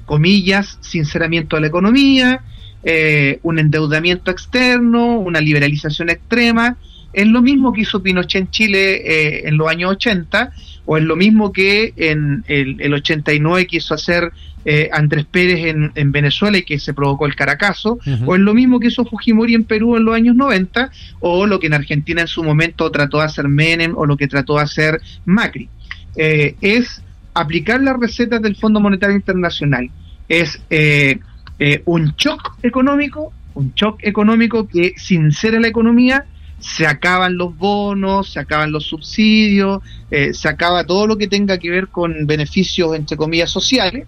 comillas, sinceramiento de la economía, eh, un endeudamiento externo, una liberalización extrema. Es lo mismo que hizo Pinochet en Chile eh, en los años ochenta, o es lo mismo que en el, el ochenta y nueve quiso hacer eh, Andrés Pérez en, en Venezuela y que se provocó el Caracazo, uh-huh. o es lo mismo que hizo Fujimori en Perú en los años noventa, o lo que en Argentina en su momento trató de hacer Menem, o lo que trató de hacer Macri. Eh, es aplicar las recetas del Fondo Monetario Internacional, es eh, eh, un shock económico, un shock económico que sincera la economía. Se acaban los bonos, se acaban los subsidios, eh, se acaba todo lo que tenga que ver con beneficios, entre comillas, sociales,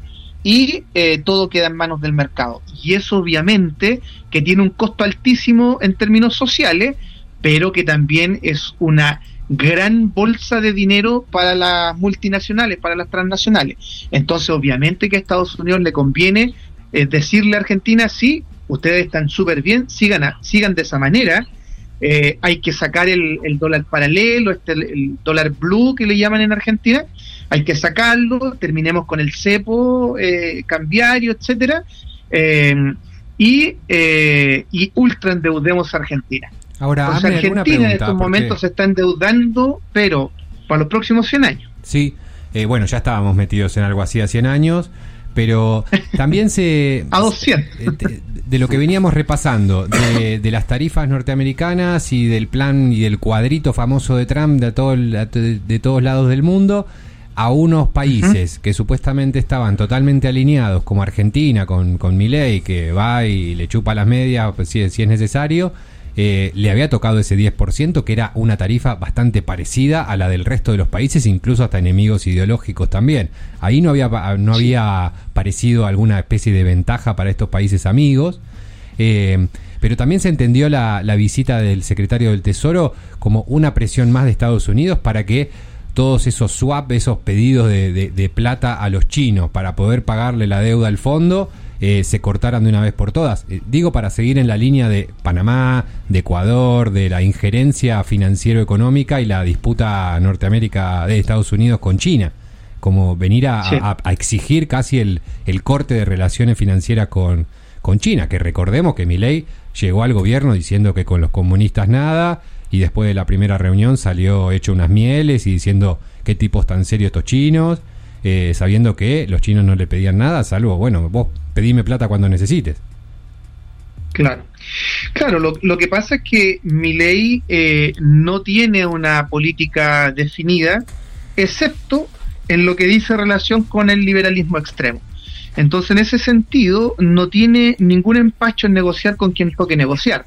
y eh, todo queda en manos del mercado. Y eso obviamente que tiene un costo altísimo en términos sociales, pero que también es una gran bolsa de dinero para las multinacionales, para las transnacionales. Entonces obviamente que a Estados Unidos le conviene eh, decirle a Argentina, sí, ustedes están súper bien, sigan, a, sigan de esa manera. Eh, hay que sacar el, el dólar paralelo, este, el, el dólar blue que le llaman en Argentina, hay que sacarlo, terminemos con el cepo eh, cambiario, etcétera, eh, y, eh, y ultra endeudemos a Argentina. Ahora, Entonces, Argentina pregunta, en estos momentos se está endeudando, pero para los próximos cien años. Sí, eh, bueno, ya estábamos metidos en algo así a cien años, pero también se... a doscientos. De, de lo que veníamos repasando, de, de las tarifas norteamericanas y del plan y del cuadrito famoso de Trump de, todo el, de, de todos lados del mundo, a unos países uh-huh. que supuestamente estaban totalmente alineados, como Argentina, con, con Milei, que va y le chupa las medias pues, si, si es necesario, eh, le había tocado ese diez por ciento, que era una tarifa bastante parecida a la del resto de los países, incluso hasta enemigos ideológicos también. Ahí no había no había parecido alguna especie de ventaja para estos países amigos, eh, pero también se entendió la, la visita del secretario del Tesoro como una presión más de Estados Unidos para que todos esos swap, esos pedidos de, de, de plata a los chinos para poder pagarle la deuda al fondo, Eh, se cortaran de una vez por todas. Eh, digo, para seguir en la línea de Panamá, de Ecuador, de la injerencia financiero-económica y la disputa Norteamérica de Estados Unidos con China, como venir a, sí. a, a exigir casi el, el corte de relaciones financieras con, con China, que recordemos que Milei llegó al gobierno diciendo que con los comunistas nada, y después de la primera reunión salió hecho unas mieles y diciendo qué tipos tan serios estos chinos, eh, sabiendo que los chinos no le pedían nada, salvo, bueno, vos pedime plata cuando necesites. Claro, claro. Lo, lo que pasa es que Milei eh, no tiene una política definida, excepto en lo que dice relación con el liberalismo extremo. Entonces, en ese sentido, no tiene ningún empacho en negociar con quien toque negociar.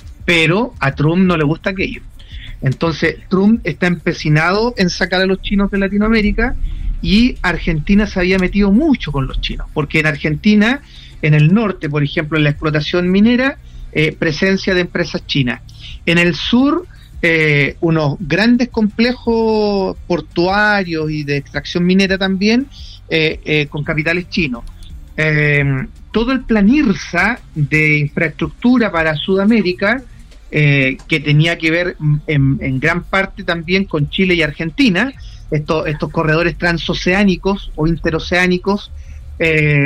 Pero a Trump no le gusta aquello. Entonces, Trump está empecinado en sacar a los chinos de Latinoamérica. Y Argentina se había metido mucho con los chinos, porque en Argentina, en el norte, por ejemplo, en la explotación minera, eh, presencia de empresas chinas. En el sur, eh, unos grandes complejos portuarios y de extracción minera también, eh, eh, con capitales chinos. Eh, todo el plan IRSA de infraestructura para Sudamérica, eh, que tenía que ver en, en gran parte también con Chile y Argentina, Estos, estos corredores transoceánicos o interoceánicos eh,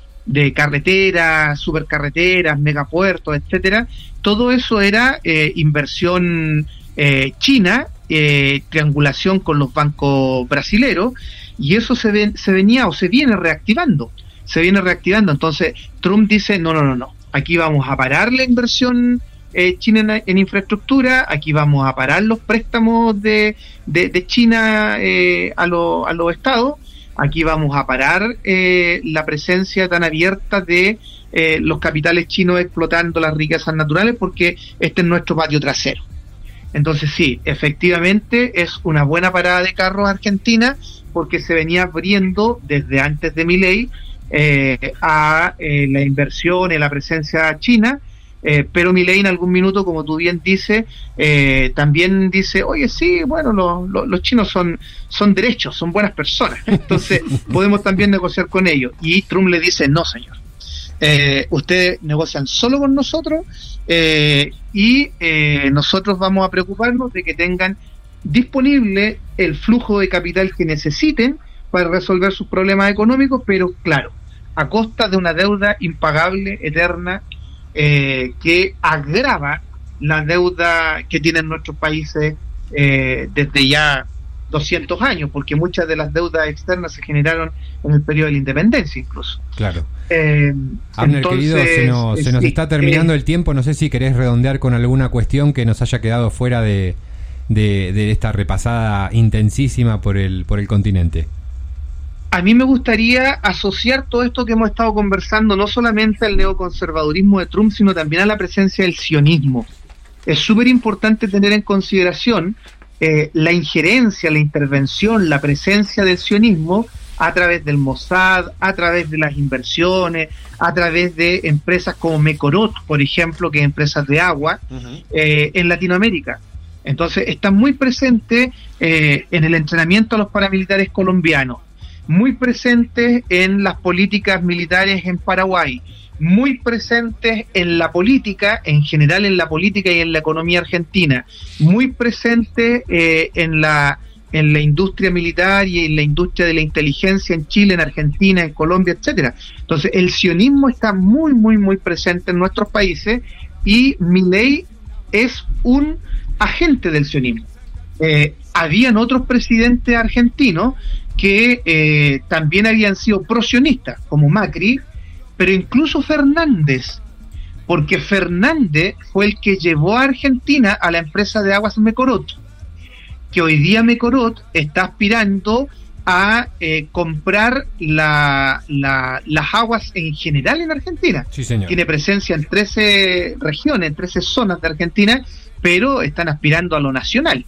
de carreteras, supercarreteras, megapuertos, etcétera, todo eso era eh, inversión eh, china, eh, triangulación con los bancos brasileros, y eso se, ven, se venía o se viene reactivando, se viene reactivando. Entonces Trump dice, no, no, no, no, aquí vamos a parar la inversión Eh, China en, en infraestructura, aquí vamos a parar los préstamos de, de, de China eh, a, lo, a los estados, aquí vamos a parar eh, la presencia tan abierta de eh, los capitales chinos explotando las riquezas naturales, porque este es nuestro patio trasero. Entonces sí, efectivamente es una buena parada de carros Argentina, porque se venía abriendo desde antes de Milei eh, a eh, la inversión y la presencia china. Eh, pero Milei en algún minuto, como tú bien dices, eh, también dice, oye, sí, bueno, lo, lo, los chinos son, son derechos, son buenas personas, entonces podemos también negociar con ellos. Y Trump le dice, no, señor, eh, ustedes negocian solo con nosotros eh, y eh, nosotros vamos a preocuparnos de que tengan disponible el flujo de capital que necesiten para resolver sus problemas económicos, pero claro, a costa de una deuda impagable, eterna, eh, que agrava la deuda que tienen nuestros países eh, desde ya doscientos años, porque muchas de las deudas externas se generaron en el periodo de la independencia incluso. Claro. Eh, Abner, entonces, querido, se nos, se nos sí, está terminando eh, el tiempo. No sé si querés redondear con alguna cuestión que nos haya quedado fuera de, de, de esta repasada intensísima por el, por el continente. A mí me gustaría asociar todo esto que hemos estado conversando no solamente al neoconservadurismo de Trump, sino también a la presencia del sionismo. Es súper importante tener en consideración eh, la injerencia, la intervención, la presencia del sionismo a través del Mossad, a través de las inversiones, a través de empresas como Mekorot, por ejemplo, que es empresas de agua, uh-huh. eh, en Latinoamérica. Entonces, está muy presente eh, en el entrenamiento a los paramilitares colombianos, muy presentes en las políticas militares en Paraguay, muy presentes en la política, en general en la política y en la economía argentina, muy presentes eh, en la en la industria militar y en la industria de la inteligencia en Chile, en Argentina, en Colombia, etcétera. Entonces, el sionismo está muy, muy, muy presente en nuestros países y Milei es un agente del sionismo. Eh, habían otros presidentes argentinos que eh, también habían sido pro-sionistas, como Macri, pero incluso Fernández, porque Fernández fue el que llevó a Argentina a la empresa de aguas Mekorot, que hoy día Mekorot está aspirando a eh, comprar la, la, las aguas en general en Argentina. Sí, señor. Tiene presencia en trece regiones, en trece zonas de Argentina, pero están aspirando a lo nacional.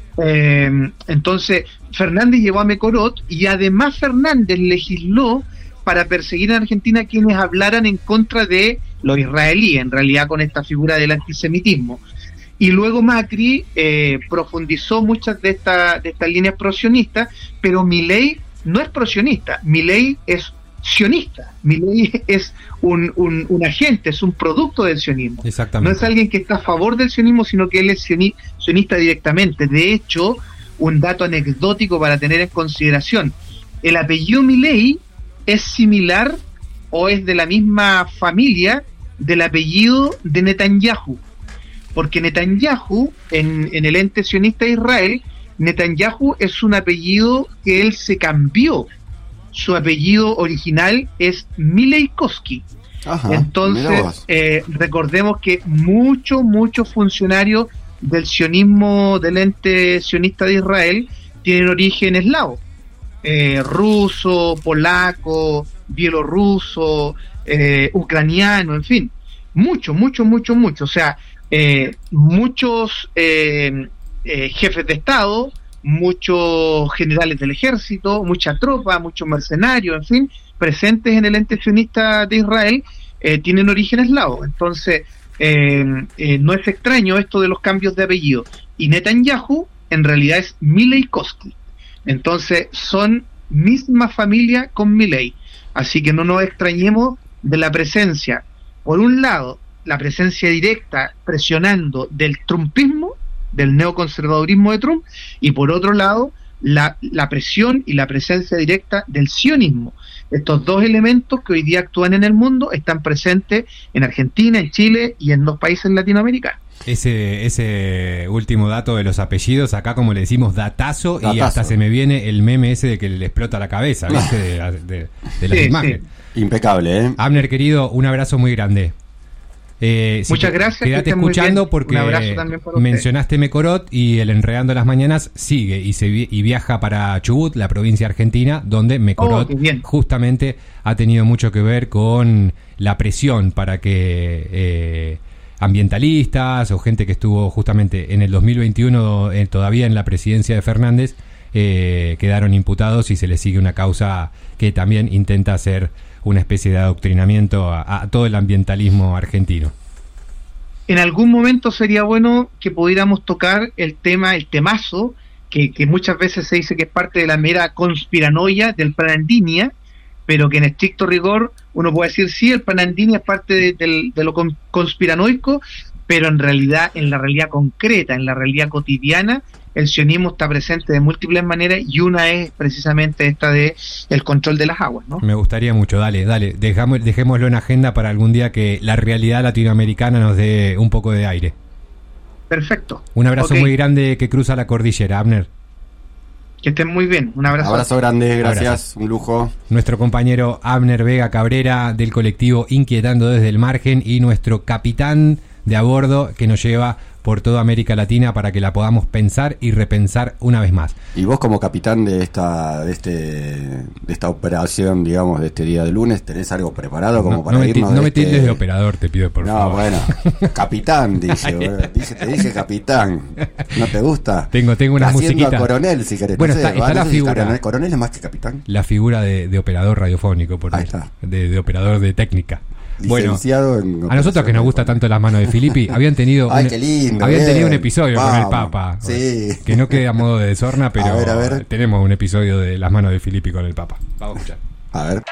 Eh, entonces, Fernández llevó a Mekorot y además Fernández legisló para perseguir en Argentina a quienes hablaran en contra de los israelíes, en realidad con esta figura del antisemitismo. Y luego Macri eh, profundizó muchas de, esta, de estas líneas prosionistas, pero Milei no es prosionista, Milei es sionista, Milei es un, un, un agente, es un producto del sionismo. Exactamente. No es alguien que está a favor del sionismo, sino que él es sioni, sionista directamente. De hecho, un dato anecdótico para tener en consideración, el apellido Milei es similar o es de la misma familia del apellido de Netanyahu, porque Netanyahu, en, en el ente sionista de Israel, Netanyahu es un apellido que él se cambió. Su apellido original es Mileikowski. Ajá, entonces, eh, recordemos que muchos, muchos funcionarios del sionismo, del ente sionista de Israel, tienen origen eslavo. Eh, ruso, polaco, bielorruso, eh, ucraniano, en fin. Mucho, mucho, mucho, mucho. O sea, eh, muchos eh, eh, jefes de Estado, muchos generales del ejército, mucha tropa, muchos mercenarios, en fin, presentes en el ente sionista de Israel, eh, tienen origen eslavo. Entonces, eh, eh, no es extraño esto de los cambios de apellido. Y Netanyahu en realidad es Mileikowski. Entonces, son misma familia con Milei. Así que no nos extrañemos de la presencia, por un lado, la presencia directa presionando del trumpismo, del neoconservadurismo de Trump, y por otro lado, la, la presión y la presencia directa del sionismo. Estos dos elementos que hoy día actúan en el mundo están presentes en Argentina, en Chile y en dos países latinoamericanos. Ese, ese último dato de los apellidos, acá como le decimos datazo, datazo. Y hasta se me viene el meme ese de que le explota la cabeza, ¿viste? De, de, de, de las sí, imágenes. Sí. Impecable, ¿eh? Abner, querido, un abrazo muy grande. Eh, Muchas si gracias. Quédate escuchando porque mencionaste Mekorot y el Enredando las Mañanas sigue y se vi, y viaja para Chubut, la provincia argentina, donde Mekorot oh, justamente ha tenido mucho que ver con la presión para que eh, ambientalistas o gente que estuvo justamente en el dos mil veintiuno eh, todavía en la presidencia de Fernández eh, quedaron imputados y se les sigue una causa que también intenta hacer una especie de adoctrinamiento a, a todo el ambientalismo argentino. En algún momento sería bueno que pudiéramos tocar el tema, el temazo, que, que muchas veces se dice que es parte de la mera conspiranoia del Planandinia, pero que en estricto rigor uno puede decir sí, el Planandinia es parte de, de, de lo conspiranoico, pero en realidad, en la realidad concreta, en la realidad cotidiana, el sionismo está presente de múltiples maneras y una es precisamente esta de el control de las aguas, ¿no? Me gustaría mucho, dale, dale, dejamos, dejémoslo en agenda para algún día que la realidad latinoamericana nos dé un poco de aire. Perfecto. Un abrazo okay. muy grande que cruza la cordillera, Abner. Que estén muy bien, un abrazo. Abrazo grande, gracias, Abrazo. Un lujo. Nuestro compañero Abner Vega Cabrera del colectivo Inquietando desde el Margen y nuestro capitán de a bordo que nos lleva por toda América Latina para que la podamos pensar y repensar una vez más. Y vos como capitán de esta de este de esta operación, digamos, de este día de lunes, ¿tenés algo preparado como no, para no irnos? Me, no de me este... tildes de operador, te pido por no, favor. bueno, capitán, dice, bueno, dice, te dije capitán, ¿no te gusta? Tengo, tengo una Haciendo musiquita. a coronel, si querés. Bueno, no sé, está, está va, la no sé si figura. Coronel, coronel es más que capitán. La figura de, de operador radiofónico, por Ahí está. De, de operador de técnica. Licenciado bueno, en a nosotros que nos gusta tanto las manos de Filippi, habían tenido Ay, un, qué lindo, habían bien. tenido un episodio Vamos, con el Papa. sí. Que no quede a modo de desorna, pero A ver, a ver. tenemos un episodio de las manos de Filippi con el Papa. Vamos a escuchar. A ver.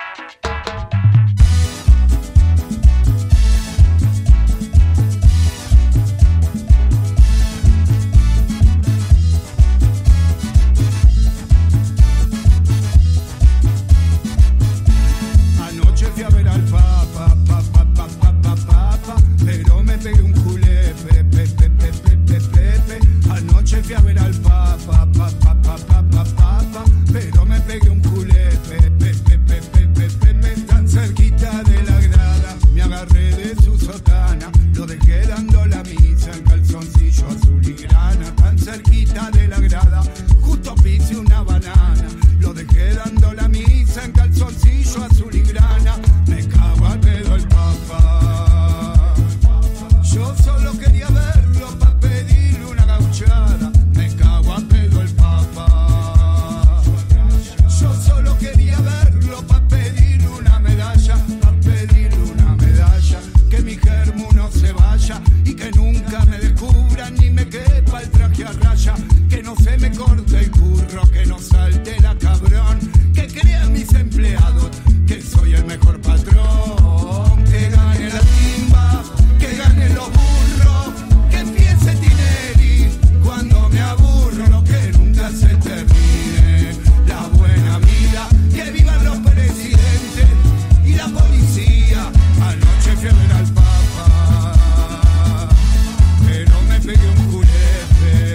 Anoche fui a ver al Papa, papa, papa, papa, papa, pero me pegué un culé, pe, pe, pe, pe, pe, pe, pe, pe. Anoche fui a ver al Papa, papa, papa, papa, papa, pero me pegué un culé, pe, pe, pe, pe, pe, pe, pe, pe. Tan cerquita de la grada, me agarré de su sotana, lo dejé dando la misa en calzoncillo azul y grana. Tan cerquita de la grada, justo pisé una banana, lo dejé dando la misa en calzoncillo azul y grana. Me cago al pedo el Papa. Yo solo quería verlo pa' pedirle una gauchada. Me cago al pedo el Papa. Yo solo quería verlo pa' pedirle una medalla, pa' pedirle una medalla. Que mi germo no se vaya y que nunca me descubran ni me quepa el traje a raya. Que no se me corte el curro, que no salte la cabrón. Que crean mis empleados que soy el mejor patrón. Que gane la timba, que gane los burros, que empiece Tinelli cuando me aburro, que nunca se termine la buena vida, que vivan los presidentes y la policía. Anoche fui a ver al Papa, pero me pegué un culete.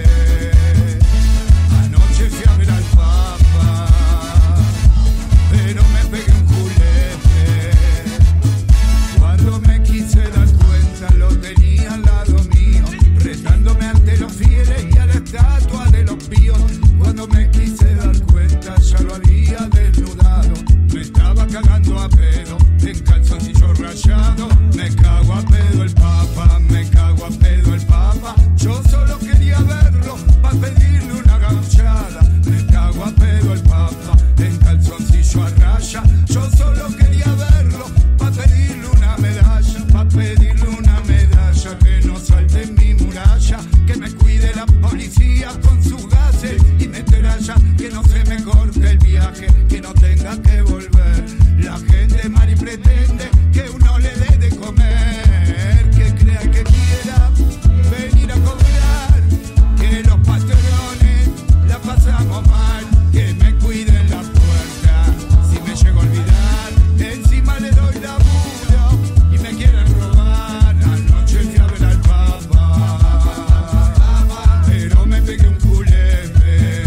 Anoche fui a ver al Papa, pero me pegué un culete. Cuando me quise dar cuenta lo tenía al lado mío, retándome ante los fieles y a la estatua de los píos. Cuando me quise dar cuenta ya lo había desnudado, me estaba cagando a pedo en calzoncillo rayado. Me cago a pedo el Papa, me cago a pedo el Papa. Yo solo quería verlo pa' pedirle una gauchada. Me cago a pedo el Papa en calzoncillo a raya. Yo solo quería verlo pa' pedirle una medalla, pa' pedirle una medalla. Que no salte en mi muralla, que me cuide la policía con sus gases y metralla. Que no se me corte el viaje, que no tenga que volver. La gente mal y pretende que uno le dé de comer. Que crea que quiera venir a cobrar, que los patrones la pasamos mal. Que me cuiden la puerta, si me llego a olvidar, encima le doy laburo y me quieren robar. Anoche fui a ver al Papa, pero me pegué un culete.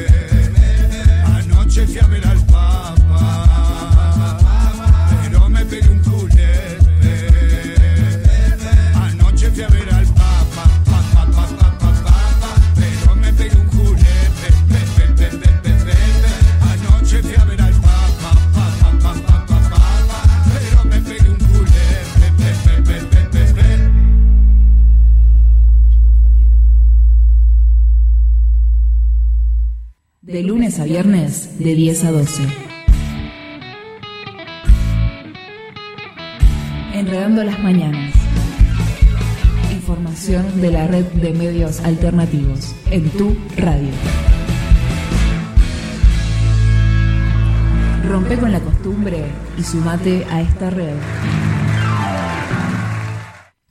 Anoche fui a ver al Papa, pero me pegué un culete. Anoche fui a ver al Papa, pa, pa, pa, pa, pa, pa, pero me pegué un culete. Pe, pe, pe, pe, pe, pe, pe. Anoche fui a ver al Papa, pa, pa, pa, pa, pa, pa, pa, pero me pegué un culete. Pe, pe, pe, pe, pe, pe. De lunes a viernes, de diez a doce. Enredando las mañanas. Información de la red de medios alternativos en tu radio. Rompe con la costumbre y sumate a esta red.